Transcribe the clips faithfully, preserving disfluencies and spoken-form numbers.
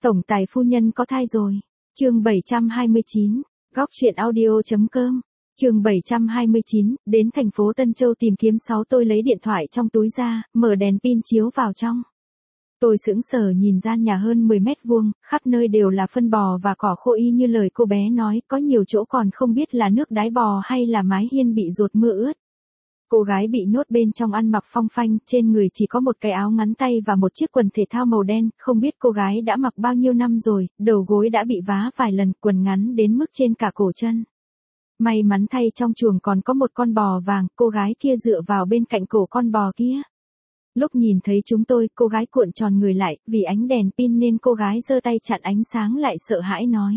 Tổng tài phu nhân có thai rồi. Chương bảy trăm hai mươi chín, góc truyện audio.com. Chương bảy trăm hai mươi chín, đến thành phố Tân Châu tìm kiếm sáu tôi lấy điện thoại trong túi ra, mở đèn pin chiếu vào trong. Tôi sững sờ nhìn gian nhà hơn mười mét vuông, khắp nơi đều là phân bò và cỏ khô y như lời cô bé nói, có nhiều chỗ còn không biết là nước đái bò hay là mái hiên bị dột mưa ướt. Cô gái bị nhốt bên trong ăn mặc phong phanh, trên người chỉ có một cái áo ngắn tay và một chiếc quần thể thao màu đen, không biết cô gái đã mặc bao nhiêu năm rồi, đầu gối đã bị vá vài lần, quần ngắn đến mức trên cả cổ chân. May mắn thay trong chuồng còn có một con bò vàng, cô gái kia dựa vào bên cạnh cổ con bò kia. Lúc nhìn thấy chúng tôi, cô gái cuộn tròn người lại, vì ánh đèn pin nên cô gái giơ tay chặn ánh sáng lại sợ hãi nói.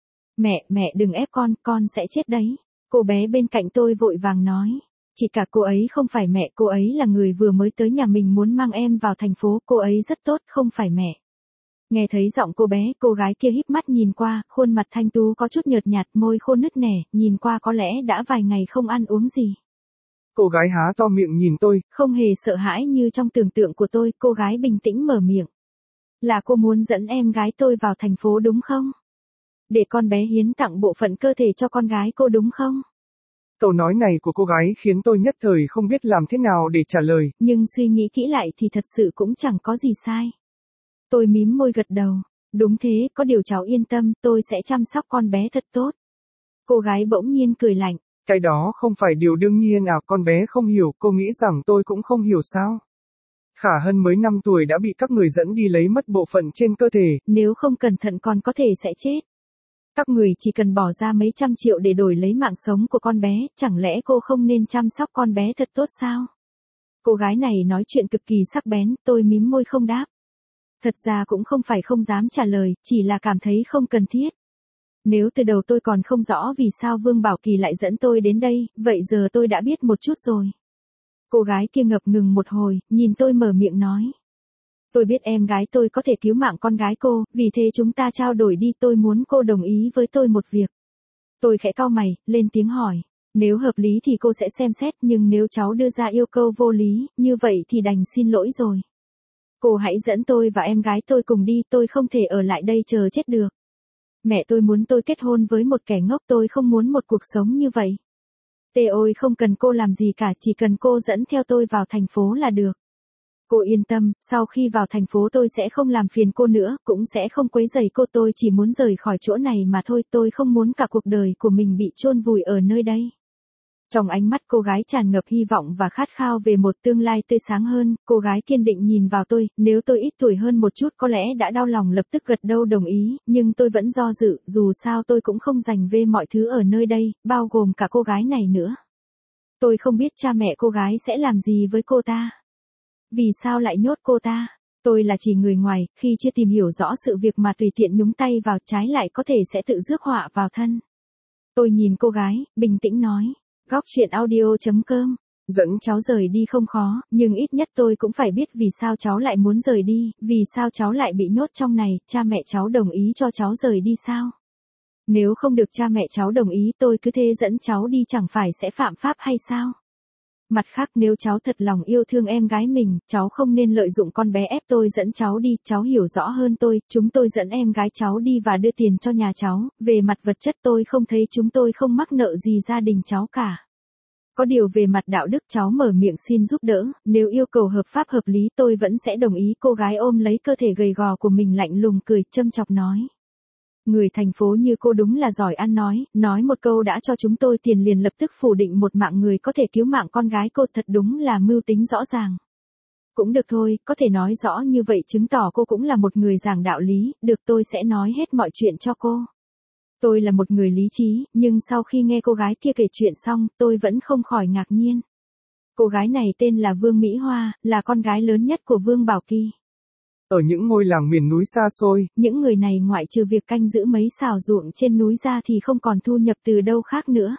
Mẹ, mẹ đừng ép con, con sẽ chết đấy. Cô bé bên cạnh tôi vội vàng nói. Chỉ cả cô ấy không phải mẹ, cô ấy là người vừa mới tới nhà mình muốn mang em vào thành phố, cô ấy rất tốt, không phải mẹ. Nghe thấy giọng cô bé, cô gái kia híp mắt nhìn qua, khuôn mặt thanh tú có chút nhợt nhạt, môi khô nứt nẻ, nhìn qua có lẽ đã vài ngày không ăn uống gì. Cô gái há to miệng nhìn tôi. Không hề sợ hãi như trong tưởng tượng của tôi, cô gái bình tĩnh mở miệng. Là cô muốn dẫn em gái tôi vào thành phố đúng không? Để con bé hiến tặng bộ phận cơ thể cho con gái cô đúng không? Câu nói này của cô gái khiến tôi nhất thời không biết làm thế nào để trả lời. Nhưng suy nghĩ kỹ lại thì thật sự cũng chẳng có gì sai. Tôi mím môi gật đầu. Đúng thế, có điều cháu yên tâm, tôi sẽ chăm sóc con bé thật tốt. Cô gái bỗng nhiên cười lạnh. Cái đó không phải điều đương nhiên à, con bé không hiểu, cô nghĩ rằng tôi cũng không hiểu sao? Khả Hân mới năm tuổi đã bị các người dẫn đi lấy mất bộ phận trên cơ thể. Nếu không cẩn thận còn có thể sẽ chết. Các người chỉ cần bỏ ra mấy trăm triệu để đổi lấy mạng sống của con bé, chẳng lẽ cô không nên chăm sóc con bé thật tốt sao? Cô gái này nói chuyện cực kỳ sắc bén, tôi mím môi không đáp. Thật ra cũng không phải không dám trả lời, chỉ là cảm thấy không cần thiết. Nếu từ đầu tôi còn không rõ vì sao Vương Bảo Kỳ lại dẫn tôi đến đây, vậy giờ tôi đã biết một chút rồi. Cô gái kia ngập ngừng một hồi, nhìn tôi mở miệng nói. Tôi biết em gái tôi có thể cứu mạng con gái cô, vì thế chúng ta trao đổi đi, tôi muốn cô đồng ý với tôi một việc. Tôi khẽ cau mày, lên tiếng hỏi. Nếu hợp lý thì cô sẽ xem xét, nhưng nếu cháu đưa ra yêu cầu vô lý, như vậy thì đành xin lỗi rồi. Cô hãy dẫn tôi và em gái tôi cùng đi, tôi không thể ở lại đây chờ chết được. Mẹ tôi muốn tôi kết hôn với một kẻ ngốc, tôi không muốn một cuộc sống như vậy. Tê ôi, không cần cô làm gì cả, chỉ cần cô dẫn theo tôi vào thành phố là được. Cô yên tâm, sau khi vào thành phố tôi sẽ không làm phiền cô nữa, cũng sẽ không quấy rầy cô, tôi chỉ muốn rời khỏi chỗ này mà thôi, tôi không muốn cả cuộc đời của mình bị chôn vùi ở nơi đây. Trong ánh mắt cô gái tràn ngập hy vọng và khát khao về một tương lai tươi sáng hơn, cô gái kiên định nhìn vào tôi, nếu tôi ít tuổi hơn một chút có lẽ đã đau lòng lập tức gật đầu đồng ý, nhưng tôi vẫn do dự, dù sao tôi cũng không dành về mọi thứ ở nơi đây, bao gồm cả cô gái này nữa. Tôi không biết cha mẹ cô gái sẽ làm gì với cô ta. Vì sao lại nhốt cô ta? Tôi là chỉ người ngoài, khi chưa tìm hiểu rõ sự việc mà tùy tiện nhúng tay vào trái lại có thể sẽ tự rước họa vào thân. Tôi nhìn cô gái, bình tĩnh nói. Góc truyện audio.com. Dẫn cháu rời đi không khó, nhưng ít nhất tôi cũng phải biết vì sao cháu lại muốn rời đi, vì sao cháu lại bị nhốt trong này, cha mẹ cháu đồng ý cho cháu rời đi sao? Nếu không được cha mẹ cháu đồng ý tôi cứ thế dẫn cháu đi chẳng phải sẽ phạm pháp hay sao? Mặt khác nếu cháu thật lòng yêu thương em gái mình, cháu không nên lợi dụng con bé ép tôi dẫn cháu đi, cháu hiểu rõ hơn tôi, chúng tôi dẫn em gái cháu đi và đưa tiền cho nhà cháu, về mặt vật chất tôi không thấy chúng tôi không mắc nợ gì gia đình cháu cả. Có điều về mặt đạo đức cháu mở miệng xin giúp đỡ, nếu yêu cầu hợp pháp hợp lý tôi vẫn sẽ đồng ý. Cô gái ôm lấy cơ thể gầy gò của mình lạnh lùng cười, châm chọc nói. Người thành phố như cô đúng là giỏi ăn nói, nói một câu đã cho chúng tôi tiền liền lập tức phủ định một mạng người có thể cứu mạng con gái cô, thật đúng là mưu tính rõ ràng. Cũng được thôi, có thể nói rõ như vậy chứng tỏ cô cũng là một người giảng đạo lý, được tôi sẽ nói hết mọi chuyện cho cô. Tôi là một người lý trí, nhưng sau khi nghe cô gái kia kể chuyện xong, tôi vẫn không khỏi ngạc nhiên. Cô gái này tên là Vương Mỹ Hoa, là con gái lớn nhất của Vương Bảo Kỳ. Ở những ngôi làng miền núi xa xôi, những người này ngoại trừ việc canh giữ mấy xào ruộng trên núi ra thì không còn thu nhập từ đâu khác nữa.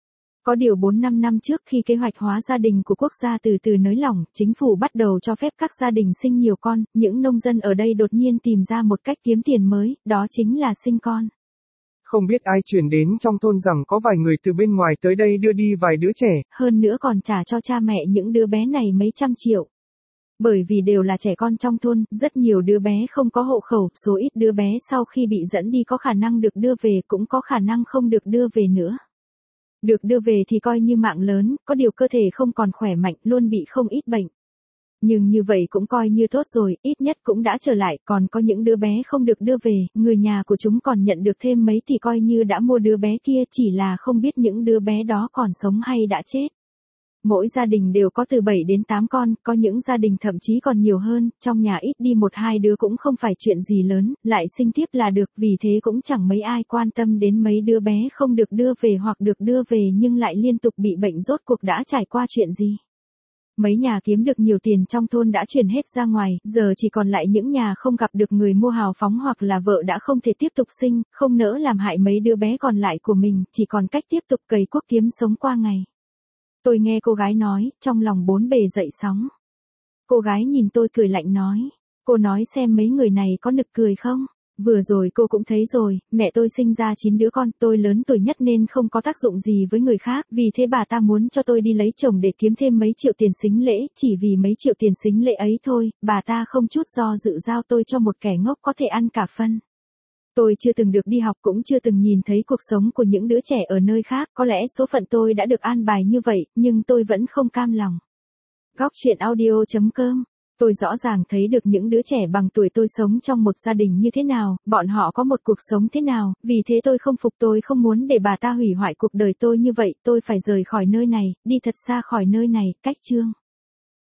Có điều bốn năm năm trước khi kế hoạch hóa gia đình của quốc gia từ từ nới lỏng, chính phủ bắt đầu cho phép các gia đình sinh nhiều con, những nông dân ở đây đột nhiên tìm ra một cách kiếm tiền mới, đó chính là sinh con. Không biết ai chuyển đến trong thôn rằng có vài người từ bên ngoài tới đây đưa đi vài đứa trẻ. Hơn nữa còn trả cho cha mẹ những đứa bé này mấy trăm triệu. Bởi vì đều là trẻ con trong thôn, rất nhiều đứa bé không có hộ khẩu, số ít đứa bé sau khi bị dẫn đi có khả năng được đưa về cũng có khả năng không được đưa về nữa. Được đưa về thì coi như mạng lớn, có điều cơ thể không còn khỏe mạnh, luôn bị không ít bệnh. Nhưng như vậy cũng coi như tốt rồi, ít nhất cũng đã trở lại, còn có những đứa bé không được đưa về, người nhà của chúng còn nhận được thêm mấy thì coi như đã mua đứa bé kia, chỉ là không biết những đứa bé đó còn sống hay đã chết. Mỗi gia đình đều có từ bảy đến tám con, có những gia đình thậm chí còn nhiều hơn, trong nhà ít đi một hai đứa cũng không phải chuyện gì lớn, lại sinh tiếp là được, vì thế cũng chẳng mấy ai quan tâm đến mấy đứa bé không được đưa về hoặc được đưa về nhưng lại liên tục bị bệnh rốt cuộc đã trải qua chuyện gì. Mấy nhà kiếm được nhiều tiền trong thôn đã chuyển hết ra ngoài, giờ chỉ còn lại những nhà không gặp được người mua hào phóng hoặc là vợ đã không thể tiếp tục sinh, không nỡ làm hại mấy đứa bé còn lại của mình, chỉ còn cách tiếp tục cày cuốc kiếm sống qua ngày. Tôi nghe cô gái nói, trong lòng bốn bề dậy sóng. Cô gái nhìn tôi cười lạnh nói, cô nói xem mấy người này có nực cười không? Vừa rồi cô cũng thấy rồi, mẹ tôi sinh ra chín đứa con, tôi lớn tuổi nhất nên không có tác dụng gì với người khác, vì thế bà ta muốn cho tôi đi lấy chồng để kiếm thêm mấy triệu tiền sính lễ, chỉ vì mấy triệu tiền sính lễ ấy thôi, bà ta không chút do dự giao tôi cho một kẻ ngốc có thể ăn cả phân. Tôi chưa từng được đi học cũng chưa từng nhìn thấy cuộc sống của những đứa trẻ ở nơi khác, có lẽ số phận tôi đã được an bài như vậy, nhưng tôi vẫn không cam lòng. Góc truyện audio chấm com. Tôi rõ ràng thấy được những đứa trẻ bằng tuổi tôi sống trong một gia đình như thế nào, bọn họ có một cuộc sống thế nào, vì thế tôi không phục, tôi không muốn để bà ta hủy hoại cuộc đời tôi như vậy, tôi phải rời khỏi nơi này, đi thật xa khỏi nơi này, cách chương.